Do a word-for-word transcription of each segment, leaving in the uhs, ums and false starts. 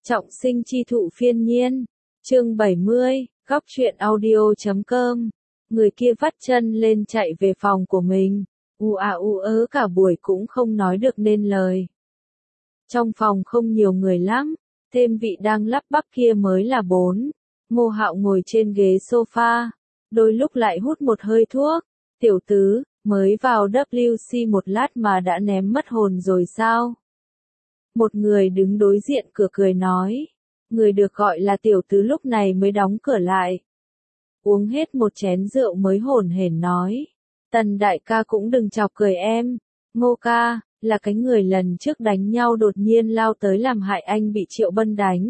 Trọng sinh chi thụ phiên nhiên. Chương bảy mươi, góc truyện audio chấm com. Người kia vắt chân lên chạy về phòng của mình. U à u ớ cả buổi cũng không nói được nên lời. Trong phòng không nhiều người lắm, thêm vị đang lắp bắp kia mới là bốn. Ngô Hạo ngồi trên ghế sofa, đôi lúc lại hút một hơi thuốc. Tiểu tứ, mới vào W C một lát mà đã ném mất hồn rồi sao? Một người đứng đối diện cửa cười nói. Người được gọi là tiểu tứ lúc này mới đóng cửa lại. Uống hết một chén rượu mới hổn hển nói. Tần đại ca cũng đừng chọc cười em. Ngô ca, là cái người lần trước đánh nhau đột nhiên lao tới làm hại anh bị Triệu Bân đánh.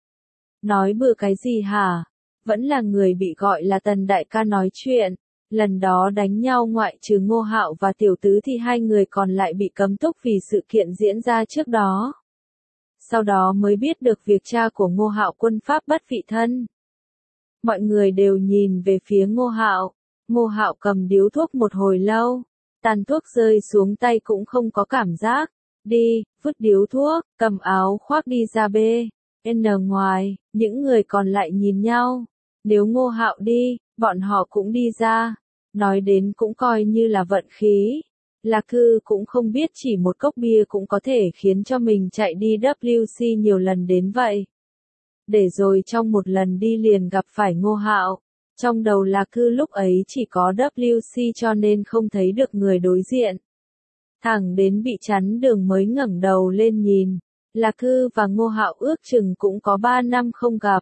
Nói bừa cái gì hả? Vẫn là người bị gọi là Tần đại ca nói chuyện. Lần đó đánh nhau ngoại trừ Ngô Hạo và tiểu tứ thì hai người còn lại bị cấm túc vì sự kiện diễn ra trước đó. Sau đó mới biết được việc cha của Ngô Hạo quân pháp bất vị thân. Mọi người đều nhìn về phía Ngô Hạo. Ngô Hạo cầm điếu thuốc một hồi lâu, tàn thuốc rơi xuống tay cũng không có cảm giác. Đi, vứt điếu thuốc, cầm áo khoác đi ra bê. N ngoài, những người còn lại nhìn nhau. Nếu Ngô Hạo đi, bọn họ cũng đi ra. Nói đến cũng coi như là vận khí. Lạc Cư cũng không biết chỉ một cốc bia cũng có thể khiến cho mình chạy đi W C nhiều lần đến vậy. Để rồi trong một lần đi liền gặp phải Ngô Hạo. Trong đầu Lạc Cư lúc ấy chỉ có W C cho nên không thấy được người đối diện. Thẳng đến bị chắn đường mới ngẩng đầu lên nhìn. Lạc Cư và Ngô Hạo ước chừng cũng có ba năm không gặp.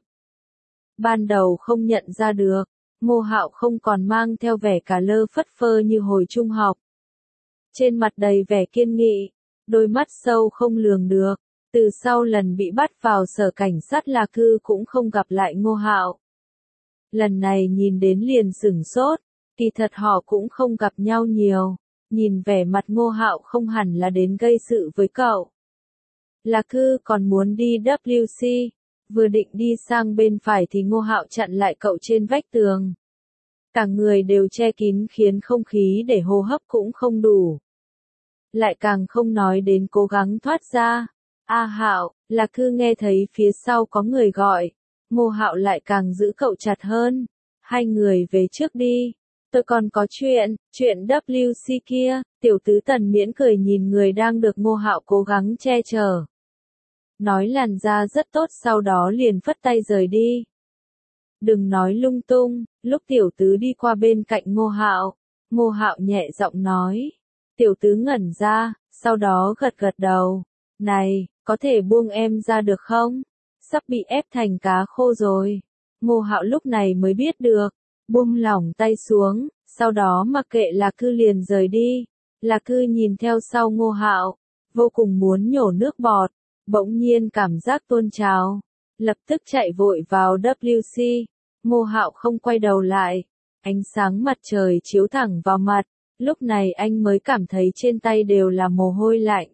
Ban đầu không nhận ra được, Ngô Hạo không còn mang theo vẻ cả lơ phất phơ như hồi trung học. Trên mặt đầy vẻ kiên nghị, đôi mắt sâu không lường được. Từ sau lần bị bắt vào sở cảnh sát Lạc Cư cũng không gặp lại Ngô Hạo. Lần này nhìn đến liền sửng sốt, kỳ thật họ cũng không gặp nhau nhiều. Nhìn vẻ mặt Ngô Hạo không hẳn là đến gây sự với cậu. Lạc Cư còn muốn đi W C, vừa định đi sang bên phải thì Ngô Hạo chặn lại cậu trên vách tường. Cả người đều che kín khiến không khí để hô hấp cũng không đủ. Lại càng không nói đến cố gắng thoát ra. A Hạo, Lạc Cư nghe thấy phía sau có người gọi. Ngô Hạo lại càng giữ cậu chặt hơn. Hai người về trước đi. Tôi còn có chuyện, chuyện W C kia. Tiểu tứ Tần miễn cười nhìn người đang được Ngô Hạo cố gắng che chở. Nói làn da rất tốt sau đó liền phất tay rời đi. Đừng nói lung tung, lúc tiểu tứ đi qua bên cạnh Ngô Hạo. Ngô Hạo nhẹ giọng nói. Tiểu tứ ngẩn ra, sau đó gật gật đầu. Này, có thể buông em ra được không? Sắp bị ép thành cá khô rồi. Ngô Hạo lúc này mới biết được. Buông lỏng tay xuống, sau đó mặc kệ Lạc Cư liền rời đi. Lạc Cư nhìn theo sau Ngô Hạo, vô cùng muốn nhổ nước bọt. Bỗng nhiên cảm giác tuôn trào. Lập tức chạy vội vào W C. Ngô Hạo không quay đầu lại. Ánh sáng mặt trời chiếu thẳng vào mặt. Lúc này anh mới cảm thấy trên tay đều là mồ hôi lạnh.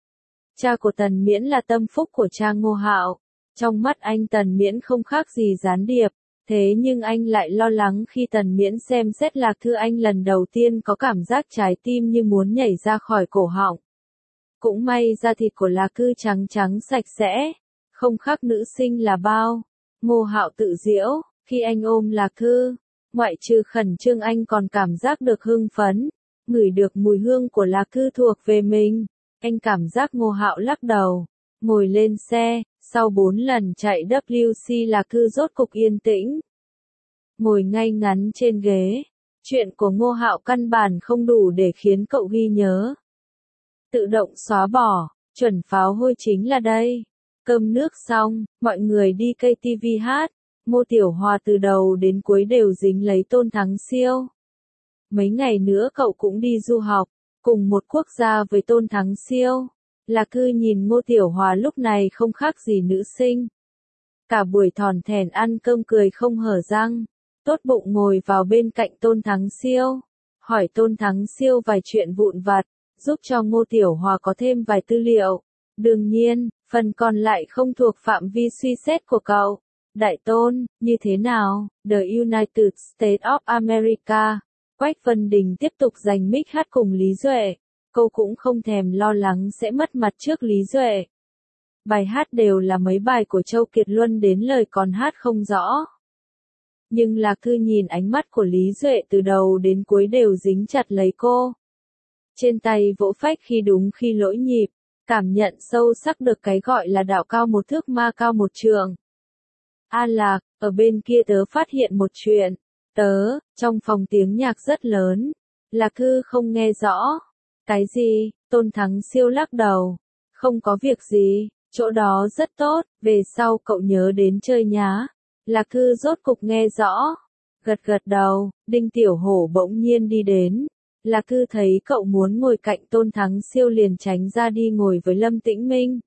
Cha của Tần Miễn là tâm phúc của cha Ngô Hạo. Trong mắt anh Tần Miễn không khác gì gián điệp. Thế nhưng anh lại lo lắng khi Tần Miễn xem xét Lạc Thư anh lần đầu tiên có cảm giác trái tim như muốn nhảy ra khỏi cổ họng. Cũng may da thịt của Lạc Cư trắng trắng sạch sẽ. Không khác nữ sinh là bao. Ngô Hạo tự giễu, khi anh ôm Lạc Cư. Ngoại trừ khẩn trương anh còn cảm giác được hưng phấn. Ngửi được mùi hương của Lạc Cư thuộc về mình. Anh cảm giác Ngô Hạo lắc đầu. Ngồi lên xe, sau bốn lần chạy W C Lạc Cư rốt cục yên tĩnh. Ngồi ngay ngắn trên ghế. Chuyện của Ngô Hạo căn bản không đủ để khiến cậu ghi nhớ. Tự động xóa bỏ, chuẩn pháo hôi chính là đây. Cơm nước xong, mọi người đi K T V hát. Ngô Tiểu Hòa từ đầu đến cuối đều dính lấy Tôn Thắng Siêu. Mấy ngày nữa cậu cũng đi du học, cùng một quốc gia với Tôn Thắng Siêu. Lạc Cư nhìn Ngô Tiểu Hòa lúc này không khác gì nữ sinh. Cả buổi thòn thèn ăn cơm cười không hở răng. Tốt bụng ngồi vào bên cạnh Tôn Thắng Siêu. Hỏi Tôn Thắng Siêu vài chuyện vụn vặt, giúp cho Ngô Tiểu Hòa có thêm vài tư liệu. Đương nhiên, phần còn lại không thuộc phạm vi suy xét của cậu. Đại Tôn, như thế nào? The United States of America. Quách Vân Đình tiếp tục giành mic hát cùng Lý Duệ. Cô cũng không thèm lo lắng sẽ mất mặt trước Lý Duệ. Bài hát đều là mấy bài của Châu Kiệt Luân đến lời còn hát không rõ. Nhưng Lạc Thư nhìn ánh mắt của Lý Duệ từ đầu đến cuối đều dính chặt lấy cô. Trên tay vỗ phách khi đúng khi lỗi nhịp, cảm nhận sâu sắc được cái gọi là đạo cao một thước ma cao một trượng. A Lạc, ở bên kia tớ phát hiện một chuyện. Tớ, trong phòng tiếng nhạc rất lớn. Lạc Thư không nghe rõ. Cái gì? Tôn Thắng Siêu lắc đầu. Không có việc gì, chỗ đó rất tốt, về sau cậu nhớ đến chơi nhá. Lạc Thư rốt cục nghe rõ. Gật gật đầu, Đinh Tiểu Hổ bỗng nhiên đi đến. Lạc Thư thấy cậu muốn ngồi cạnh Tôn Thắng Siêu liền tránh ra đi ngồi với Lâm Tĩnh Minh.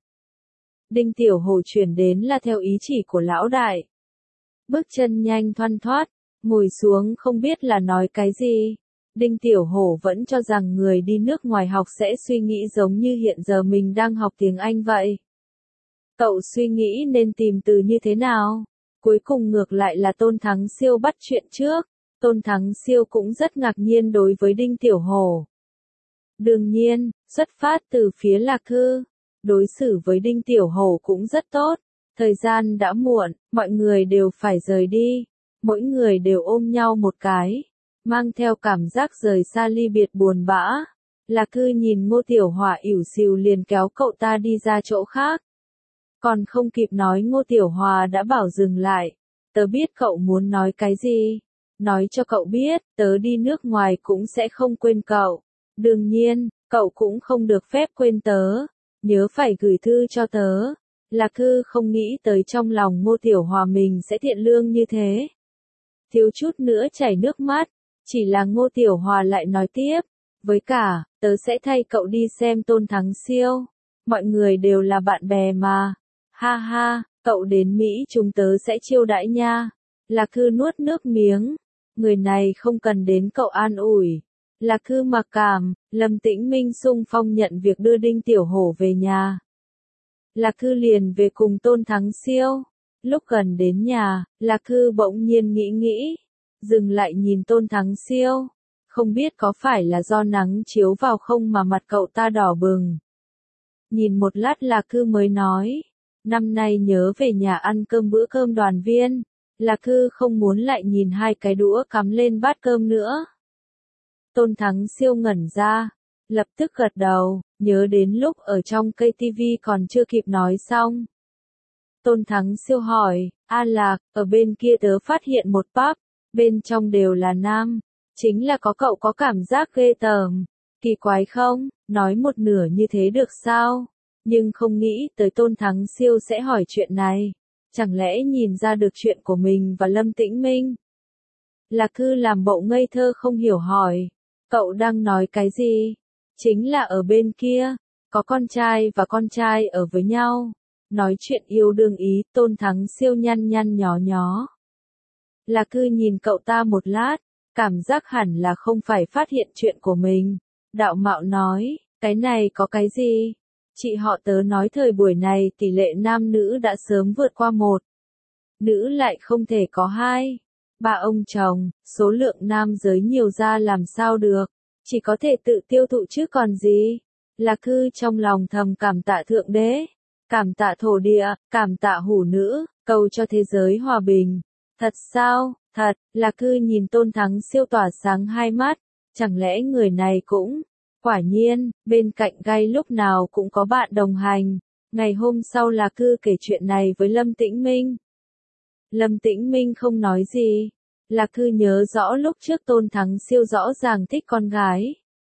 Đinh Tiểu Hổ chuyển đến là theo ý chỉ của lão đại. Bước chân nhanh thoăn thoắt, ngồi xuống không biết là nói cái gì. Đinh Tiểu Hổ vẫn cho rằng người đi nước ngoài học sẽ suy nghĩ giống như hiện giờ mình đang học tiếng Anh vậy. Cậu suy nghĩ nên tìm từ như thế nào? Cuối cùng ngược lại là Tôn Thắng Siêu bắt chuyện trước. Tôn Thắng Siêu cũng rất ngạc nhiên đối với Đinh Tiểu Hổ. Đương nhiên, xuất phát từ phía Lạc Thư, đối xử với Đinh Tiểu Hổ cũng rất tốt. Thời gian đã muộn, mọi người đều phải rời đi. Mỗi người đều ôm nhau một cái, mang theo cảm giác rời xa ly biệt buồn bã. Lạc Thư nhìn Ngô Tiểu Hòa ỉu xìu liền kéo cậu ta đi ra chỗ khác. Còn không kịp nói Ngô Tiểu Hòa đã bảo dừng lại. Tớ biết cậu muốn nói cái gì. Nói cho cậu biết, tớ đi nước ngoài cũng sẽ không quên cậu. Đương nhiên, cậu cũng không được phép quên tớ. Nhớ phải gửi thư cho tớ. Lạc Thư không nghĩ tới trong lòng Ngô Tiểu Hòa mình sẽ thiện lương như thế. Thiếu chút nữa chảy nước mắt. Chỉ là Ngô Tiểu Hòa lại nói tiếp. Với cả, tớ sẽ thay cậu đi xem Tôn Thắng Siêu. Mọi người đều là bạn bè mà. Ha ha, cậu đến Mỹ chúng tớ sẽ chiêu đãi nha. Lạc Thư nuốt nước miếng. Người này không cần đến cậu an ủi. Lạc Thư mặc cảm, Lâm Tĩnh Minh xung phong nhận việc đưa Đinh Tiểu Hổ về nhà. Lạc Thư liền về cùng Tôn Thắng Siêu. Lúc gần đến nhà, Lạc Thư bỗng nhiên nghĩ nghĩ. Dừng lại nhìn Tôn Thắng Siêu. Không biết có phải là do nắng chiếu vào không mà mặt cậu ta đỏ bừng. Nhìn một lát Lạc Thư mới nói. Năm nay nhớ về nhà ăn cơm bữa cơm đoàn viên. Lạc Thư không muốn lại nhìn hai cái đũa cắm lên bát cơm nữa. Tôn Thắng Siêu ngẩn ra. Lập tức gật đầu, nhớ đến lúc ở trong cây tivi còn chưa kịp nói xong. Tôn Thắng Siêu hỏi, A Lạc, ở bên kia tớ phát hiện một pub, bên trong đều là nam, chính là có cậu có cảm giác ghê tởm, kỳ quái không, nói một nửa như thế được sao, nhưng không nghĩ tới Tôn Thắng Siêu sẽ hỏi chuyện này, chẳng lẽ nhìn ra được chuyện của mình và Lâm Tĩnh Minh. Lạc Thư làm bộ ngây thơ không hiểu hỏi, cậu đang nói cái gì? Chính là ở bên kia, có con trai và con trai ở với nhau. Nói chuyện yêu đương ý, Tôn Thắng Siêu nhăn nhăn nhó nhó. Lạc Thư nhìn cậu ta một lát, cảm giác hẳn là không phải phát hiện chuyện của mình. Đạo mạo nói, cái này có cái gì? Chị họ tớ nói thời buổi này tỷ lệ nam nữ đã sớm vượt qua một. Nữ lại không thể có hai. Ba ông chồng, số lượng nam giới nhiều ra làm sao được. Chỉ có thể tự tiêu thụ chứ còn gì. Lạc Thư trong lòng thầm cảm tạ Thượng Đế, cảm tạ thổ địa, cảm tạ hủ nữ, cầu cho thế giới hòa bình. Thật sao? Thật. Lạc Thư nhìn Tôn Thắng Siêu tỏa sáng hai mắt. Chẳng lẽ người này cũng... Quả nhiên, bên cạnh gai lúc nào cũng có bạn đồng hành. Ngày hôm sau Lạc Thư kể chuyện này với Lâm Tĩnh Minh. Lâm Tĩnh Minh không nói gì. Lạc Thư nhớ rõ lúc trước Tôn Thắng Siêu rõ ràng thích con gái.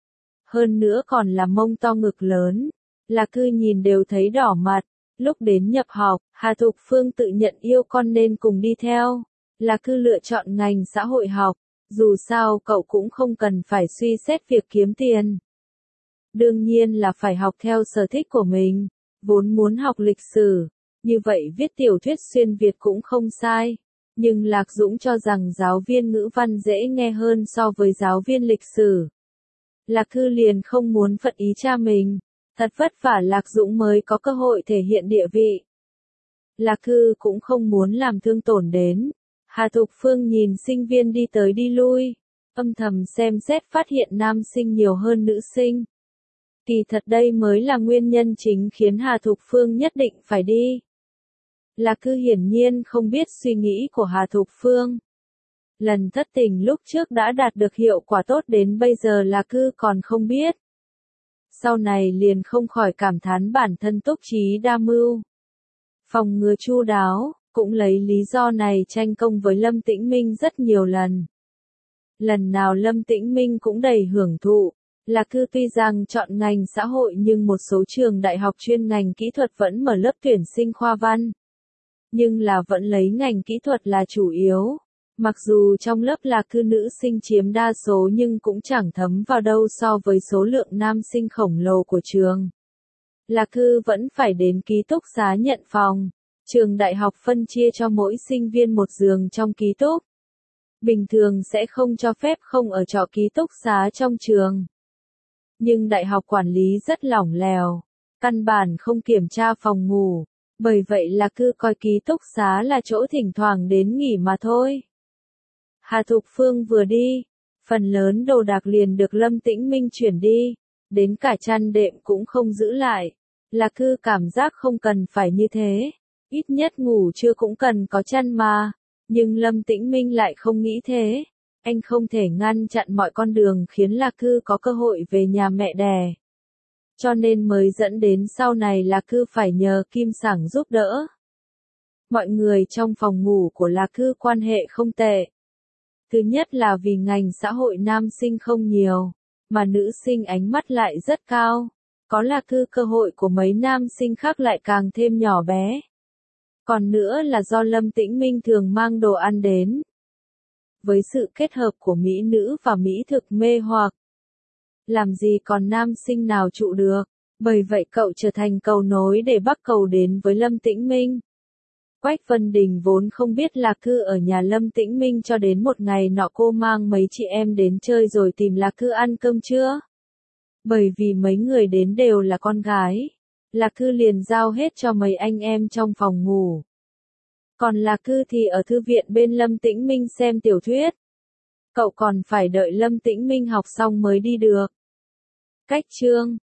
Hơn nữa còn là mông to ngực lớn. Lạc Thư nhìn đều thấy đỏ mặt. Lúc đến nhập học, Hà Thục Phương tự nhận yêu con nên cùng đi theo. Lạc Thư lựa chọn ngành xã hội học. Dù sao cậu cũng không cần phải suy xét việc kiếm tiền. Đương nhiên là phải học theo sở thích của mình. Vốn muốn học lịch sử. Như vậy viết tiểu thuyết xuyên Việt cũng không sai. Nhưng Lạc Dũng cho rằng giáo viên ngữ văn dễ nghe hơn so với giáo viên lịch sử. Lạc Thư liền không muốn phật ý cha mình. Thật vất vả Lạc Dũng mới có cơ hội thể hiện địa vị. Lạc Thư cũng không muốn làm thương tổn đến. Hà Thục Phương nhìn sinh viên đi tới đi lui. Âm thầm xem xét phát hiện nam sinh nhiều hơn nữ sinh. Kỳ thật đây mới là nguyên nhân chính khiến Hà Thục Phương nhất định phải đi. Lạc Cư hiển nhiên không biết suy nghĩ của Hà Thục Phương. Lần thất tình lúc trước đã đạt được hiệu quả tốt đến bây giờ Lạc Cư còn không biết. Sau này liền không khỏi cảm thán bản thân túc trí đa mưu. Phòng ngừa chu đáo, cũng lấy lý do này tranh công với Lâm Tĩnh Minh rất nhiều lần. Lần nào Lâm Tĩnh Minh cũng đầy hưởng thụ. Lạc Cư tuy rằng chọn ngành xã hội nhưng một số trường đại học chuyên ngành kỹ thuật vẫn mở lớp tuyển sinh khoa văn. Nhưng là vẫn lấy ngành kỹ thuật là chủ yếu. Mặc dù trong lớp Lạc Cư nữ sinh chiếm đa số nhưng cũng chẳng thấm vào đâu so với số lượng nam sinh khổng lồ của trường. Lạc Cư vẫn phải đến ký túc xá nhận phòng. Trường đại học phân chia cho mỗi sinh viên một giường trong ký túc. Bình thường sẽ không cho phép không ở trọ ký túc xá trong trường. Nhưng đại học quản lý rất lỏng lẻo, căn bản không kiểm tra phòng ngủ, bởi vậy Lạc Cư coi ký túc xá là chỗ thỉnh thoảng đến nghỉ mà thôi. Hà Thục Phương vừa đi, phần lớn đồ đạc liền được Lâm Tĩnh Minh chuyển đi, đến cả chăn đệm cũng không giữ lại. Lạc Cư cảm giác không cần phải như thế, ít nhất ngủ trưa cũng cần có chăn mà, nhưng Lâm Tĩnh Minh lại không nghĩ thế. Anh không thể ngăn chặn mọi con đường khiến Lạc Cư có cơ hội về nhà mẹ đẻ. Cho nên mới dẫn đến sau này Lạc Cư phải nhờ Kim Sảng giúp đỡ. Mọi người trong phòng ngủ của Lạc Cư quan hệ không tệ. Thứ nhất là vì ngành xã hội nam sinh không nhiều, mà nữ sinh ánh mắt lại rất cao. Có Lạc Cư cơ hội của mấy nam sinh khác lại càng thêm nhỏ bé. Còn nữa là do Lâm Tĩnh Minh thường mang đồ ăn đến. Với sự kết hợp của mỹ nữ và mỹ thực mê hoặc. Làm gì còn nam sinh nào trụ được, bởi vậy cậu trở thành cầu nối để bắt cầu đến với Lâm Tĩnh Minh. Quách Vân Đình vốn không biết Lạc Cư ở nhà Lâm Tĩnh Minh cho đến một ngày nọ cô mang mấy chị em đến chơi rồi tìm Lạc Cư ăn cơm trưa. Bởi vì mấy người đến đều là con gái, Lạc Cư liền giao hết cho mấy anh em trong phòng ngủ. Còn Lạc Cư thì ở thư viện bên Lâm Tĩnh Minh xem tiểu thuyết. Cậu còn phải đợi Lâm Tĩnh Minh học xong mới đi được. Cách chương